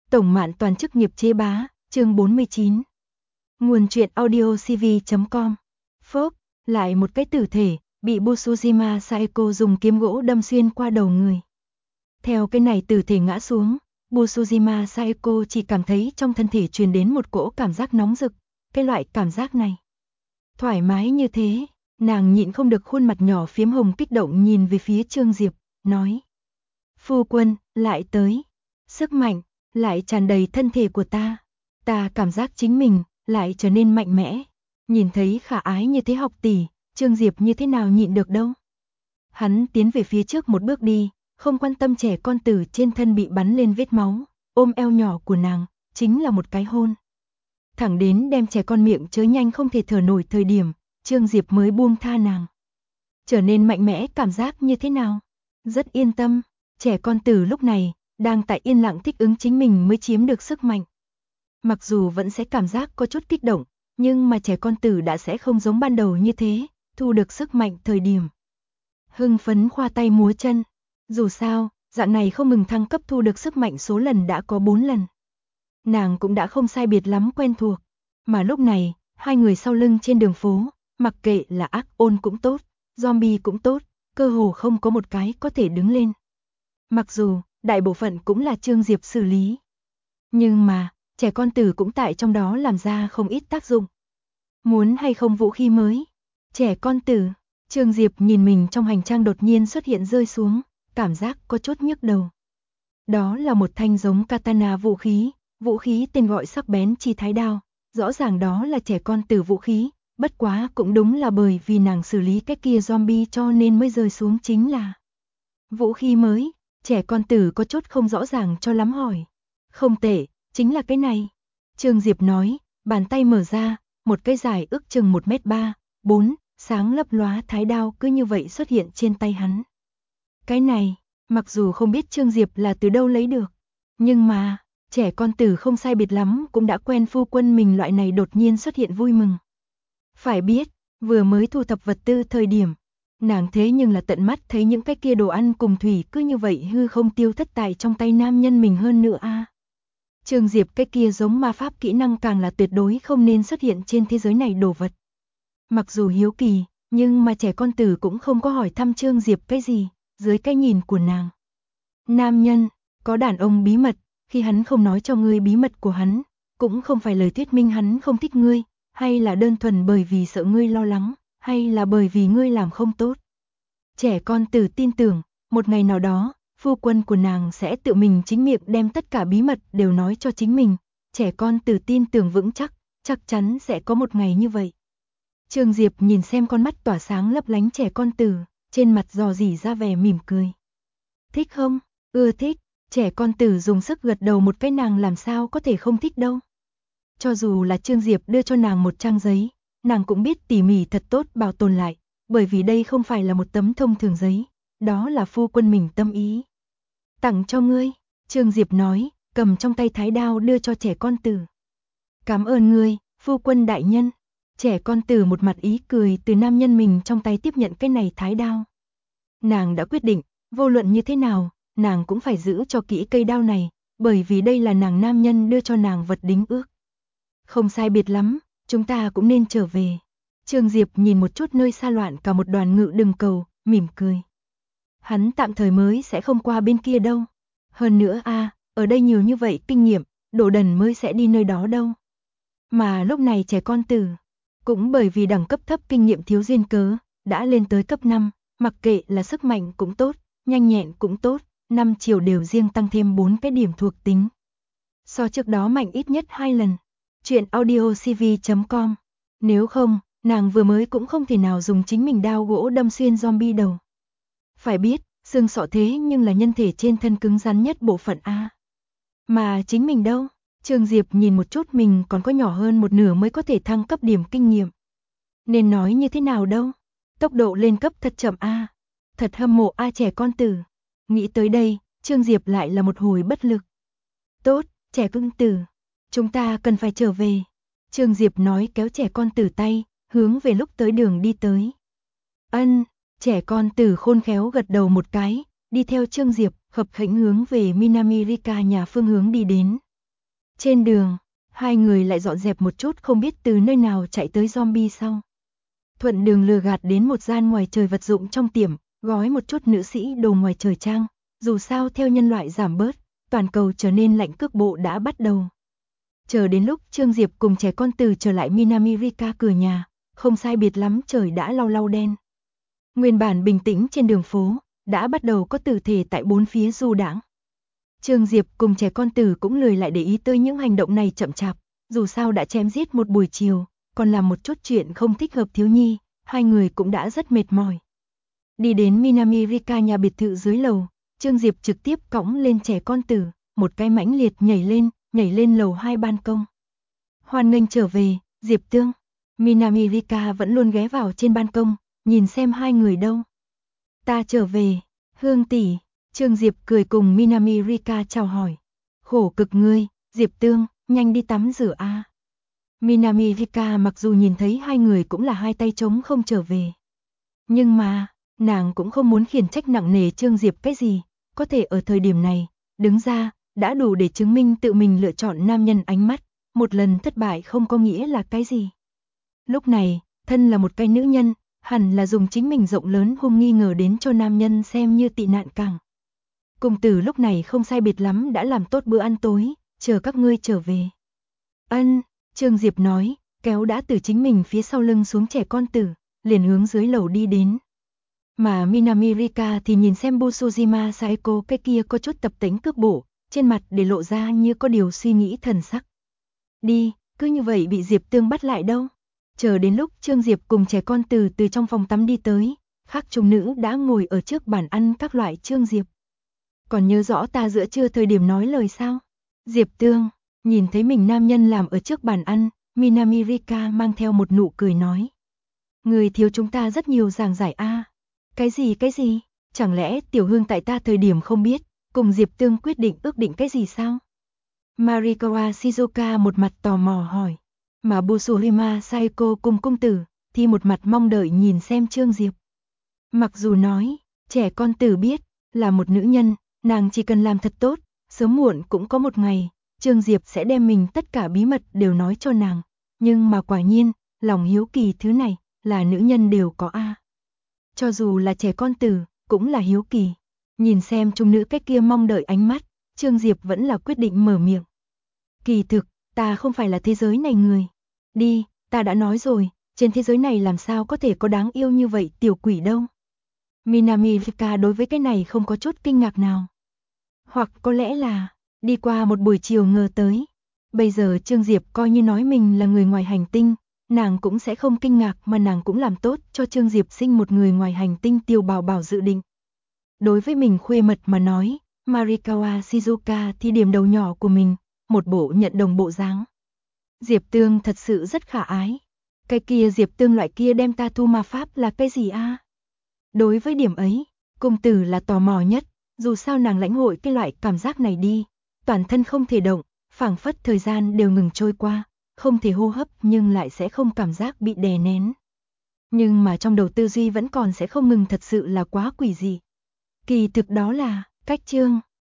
Tổng Mạn Toàn chức nghiệp chế bá, chương 49. Nguồn truyện audiocv.com. Phốc, lại một cái tử thể, bị Busujima Saeko dùng kiếm gỗ đâm xuyên qua đầu người. Theo cái này tử thể ngã xuống, Busujima Saeko chỉ cảm thấy trong thân thể truyền đến một cỗ cảm giác nóng rực, cái loại cảm giác này. Thoải mái như thế, nàng nhịn không được khuôn mặt nhỏ phiếm hồng kích động nhìn về phía Trương Diệp, nói. Phu quân, lại tới. Sức mạnh, lại tràn đầy thân thể của ta. Ta cảm giác chính mình, lại trở nên mạnh mẽ. Nhìn thấy khả ái như thế học tỷ, Trương Diệp như thế nào nhịn được đâu. Hắn tiến về phía trước một bước đi, không quan tâm trẻ con tử trên thân bị bắn lên vết máu, ôm eo nhỏ của nàng, chính là một cái hôn. Thẳng đến đem trẻ con miệng chớ nhanh không thể thở nổi thời điểm, Trương Diệp mới buông tha nàng. Trở nên mạnh mẽ cảm giác như thế nào? Rất yên tâm, trẻ con tử lúc này, đang tại yên lặng thích ứng chính mình mới chiếm được sức mạnh. Mặc dù vẫn sẽ cảm giác có chút kích động, nhưng mà trẻ con tử đã sẽ không giống ban đầu như thế, thu được sức mạnh thời điểm. Hưng phấn khoa tay múa chân, dù sao, dạng này không ngừng thăng cấp thu được sức mạnh số lần đã có 4 lần. Nàng cũng đã không sai biệt lắm quen thuộc, mà lúc này, hai người sau lưng trên đường phố, mặc kệ là ác ôn cũng tốt, zombie cũng tốt, cơ hồ không có một cái có thể đứng lên. Mặc dù, đại bộ phận cũng là Trương Diệp xử lý. Nhưng mà, trẻ con tử cũng tại trong đó làm ra không ít tác dụng. Muốn hay không vũ khí mới? Trẻ con tử, Trương Diệp nhìn mình trong hành trang đột nhiên xuất hiện rơi xuống, cảm giác có chút nhức đầu. Đó là một thanh giống katana vũ khí tên gọi sắc bén chi thái đao, rõ ràng đó là trẻ con tử vũ khí, bất quá cũng đúng là bởi vì nàng xử lý cái kia zombie cho nên mới rơi xuống chính là vũ khí mới. Trẻ con tử có chút không rõ ràng cho lắm hỏi. Không tệ, chính là cái này. Trương Diệp nói, bàn tay mở ra, một cái dài ước chừng 1m3, 4, sáng lấp lóa thái đao cứ như vậy xuất hiện trên tay hắn. Cái này, mặc dù không biết Trương Diệp là từ đâu lấy được, nhưng mà, trẻ con tử không sai biệt lắm cũng đã quen phu quân mình loại này đột nhiên xuất hiện vui mừng. Phải biết, vừa mới thu thập vật tư thời điểm, nàng thế nhưng là tận mắt thấy những cái kia đồ ăn cùng thủy cứ như vậy hư không tiêu thất tại trong tay nam nhân mình hơn nữa a. Trương Diệp cái kia giống ma pháp kỹ năng càng là tuyệt đối không nên xuất hiện trên thế giới này đồ vật. Mặc dù hiếu kỳ, nhưng mà trẻ con tử cũng không có hỏi thăm Trương Diệp cái gì, dưới cái nhìn của nàng. Nam nhân, có đàn ông bí mật, khi hắn không nói cho ngươi bí mật của hắn, cũng không phải lời thuyết minh hắn không thích ngươi, hay là đơn thuần bởi vì sợ ngươi lo lắng, hay là bởi vì ngươi làm không tốt. Trẻ con tử tin tưởng, một ngày nào đó, phu quân của nàng sẽ tự mình chính miệng đem tất cả bí mật đều nói cho chính mình. Trẻ con tử tin tưởng vững chắc chắn sẽ có một ngày như vậy. Trương Diệp nhìn xem con mắt tỏa sáng lấp lánh trẻ con tử, trên mặt dò dỉ ra vẻ mỉm cười. Thích không? Ưa thích. Trẻ con tử dùng sức gật đầu một cái, nàng làm sao có thể không thích đâu. Cho dù là Trương Diệp đưa cho nàng một trang giấy, nàng cũng biết tỉ mỉ thật tốt bảo tồn lại, bởi vì đây không phải là một tấm thông thường giấy, đó là phu quân mình tâm ý. Tặng cho ngươi, Trương Diệp nói, cầm trong tay thái đao đưa cho trẻ con tử. Cảm ơn ngươi, phu quân đại nhân. Trẻ con tử một mặt ý cười từ nam nhân mình trong tay tiếp nhận cái này thái đao. Nàng đã quyết định, vô luận như thế nào, nàng cũng phải giữ cho kỹ cây đao này, bởi vì đây là nàng nam nhân đưa cho nàng vật đính ước. Không sai biệt lắm, chúng ta cũng nên trở về. Trương Diệp nhìn một chút nơi xa loạn cả một đoàn ngự đường cầu, mỉm cười. Hắn tạm thời mới sẽ không qua bên kia đâu. Hơn nữa ở đây nhiều như vậy kinh nghiệm, đồ đần mới sẽ đi nơi đó đâu. Mà lúc này trẻ con tử, cũng bởi vì đẳng cấp thấp kinh nghiệm thiếu duyên cớ, đã lên tới cấp 5, mặc kệ là sức mạnh cũng tốt, nhanh nhẹn cũng tốt, 5 chiều đều riêng tăng thêm 4 cái điểm thuộc tính. So trước đó mạnh ít nhất 2 lần. Chuyện audiocv.com. Nếu không, nàng vừa mới cũng không thể nào dùng chính mình đao gỗ đâm xuyên zombie đầu. Phải biết, xương sọ thế nhưng là nhân thể trên thân cứng rắn nhất bộ phận a. Mà chính mình đâu? Trương Diệp nhìn một chút mình còn có nhỏ hơn một nửa mới có thể thăng cấp điểm kinh nghiệm. Nên nói như thế nào đâu? Tốc độ lên cấp thật chậm a. Thật hâm mộ trẻ con tử. Nghĩ tới đây, Trương Diệp lại là một hồi bất lực. Tốt, trẻ con tử, chúng ta cần phải trở về. Trương Diệp nói, kéo trẻ con tử tay, hướng về lúc tới đường đi tới. Ân, trẻ con tử khôn khéo gật đầu một cái, đi theo Trương Diệp, khập khẽnh hướng về Minamirika nhà phương hướng đi đến. Trên đường, hai người lại dọn dẹp một chút không biết từ nơi nào chạy tới zombie sau. Thuận đường lừa gạt đến một gian ngoài trời vật dụng trong tiệm, gói một chút nữ sĩ đồ ngoài trời trang. Dù sao theo nhân loại giảm bớt, toàn cầu trở nên lạnh cước bộ đã bắt đầu. Chờ đến lúc Trương Diệp cùng trẻ con từ trở lại Minamirika cửa nhà, không sai biệt lắm trời đã lau đen. Nguyên bản bình tĩnh trên đường phố, đã bắt đầu có tử thể tại bốn phía du đãng. Trương Diệp cùng trẻ con tử cũng lười lại để ý tới những hành động này chậm chạp, dù sao đã chém giết một buổi chiều, còn làm một chút chuyện không thích hợp thiếu nhi, hai người cũng đã rất mệt mỏi. Đi đến Minamirika nhà biệt thự dưới lầu, Trương Diệp trực tiếp cõng lên trẻ con tử, một cái mãnh liệt nhảy lên lầu 2 ban công. Hoan nghênh trở về, Diệp Tương. Minamirika vẫn luôn ghé vào trên ban công, nhìn xem hai người đâu. Ta trở về, Hương tỷ. Trương Diệp cười cùng Minamirika chào hỏi. Khổ cực ngươi, Diệp Tương, nhanh đi tắm rửa a. Minamirika mặc dù nhìn thấy hai người cũng là hai tay trống không trở về. Nhưng mà, nàng cũng không muốn khiển trách nặng nề Trương Diệp cái gì, có thể ở thời điểm này, đứng ra, đã đủ để chứng minh tự mình lựa chọn nam nhân ánh mắt, một lần thất bại không có nghĩa là cái gì. Lúc này, thân là một cái nữ nhân, hẳn là dùng chính mình rộng lớn hung nghi ngờ đến cho nam nhân xem như tị nạn càng. Cùng tử lúc này không sai biệt lắm đã làm tốt bữa ăn tối, chờ các ngươi trở về. Ân, Trương Diệp nói, kéo đã từ chính mình phía sau lưng xuống trẻ con tử, liền hướng dưới lầu đi đến. Mà Minamirika thì nhìn xem Busujima Saeko cái kia có chút tập tính cước bộ, trên mặt để lộ ra như có điều suy nghĩ thần sắc. Đi, cứ như vậy bị Diệp Tương bắt lại đâu. Chờ đến lúc Trương Diệp cùng trẻ con từ trong phòng tắm đi tới, khác trung nữ đã ngồi ở trước bàn ăn các loại Trương Diệp. Còn nhớ rõ ta giữa trưa thời điểm nói lời sao? Diệp Tương, nhìn thấy mình nam nhân làm ở trước bàn ăn, Minamirika mang theo một nụ cười nói. Người thiếu chúng ta rất nhiều giảng giải a. Cái gì? Chẳng lẽ Tiểu Hương tại ta thời điểm không biết, cùng Diệp Tương ước định cái gì sao? Marikawa Shizuka một mặt tò mò hỏi, mà Busujima Saeko cùng công tử thì một mặt mong đợi nhìn xem Trương Diệp. Mặc dù nói, trẻ con tử biết, là một nữ nhân, nàng chỉ cần làm thật tốt, sớm muộn cũng có một ngày, Trương Diệp sẽ đem mình tất cả bí mật đều nói cho nàng. Nhưng mà quả nhiên, lòng hiếu kỳ thứ này, là nữ nhân đều có a. Cho dù là trẻ con tử, cũng là hiếu kỳ. Nhìn xem trung nữ cách kia mong đợi ánh mắt, Trương Diệp vẫn là quyết định mở miệng. Kỳ thực, ta không phải là thế giới này người. Đi, ta đã nói rồi, trên thế giới này làm sao có thể có đáng yêu như vậy tiểu quỷ đâu. Minamirika đối với cái này không có chút kinh ngạc nào. Hoặc có lẽ là, đi qua một buổi chiều ngờ tới. Bây giờ Trương Diệp coi như nói mình là người ngoài hành tinh, nàng cũng sẽ không kinh ngạc mà nàng cũng làm tốt cho Trương Diệp sinh một người ngoài hành tinh tiểu bảo bảo dự định. Đối với mình khuê mật mà nói, Marikawa Shizuka thì điểm đầu nhỏ của mình, một bộ nhận đồng bộ dáng. Diệp Tương thật sự rất khả ái. Cái kia Diệp Tương loại kia đem ta thu ma pháp là cái gì a? Đối với điểm ấy, công tử là tò mò nhất, dù sao nàng lãnh hội cái loại cảm giác này đi, toàn thân không thể động, phảng phất thời gian đều ngừng trôi qua, không thể hô hấp nhưng lại sẽ không cảm giác bị đè nén. Nhưng mà trong đầu tư duy vẫn còn sẽ không ngừng thật sự là quá quỷ dị. Kỳ thực đó là, cách chương.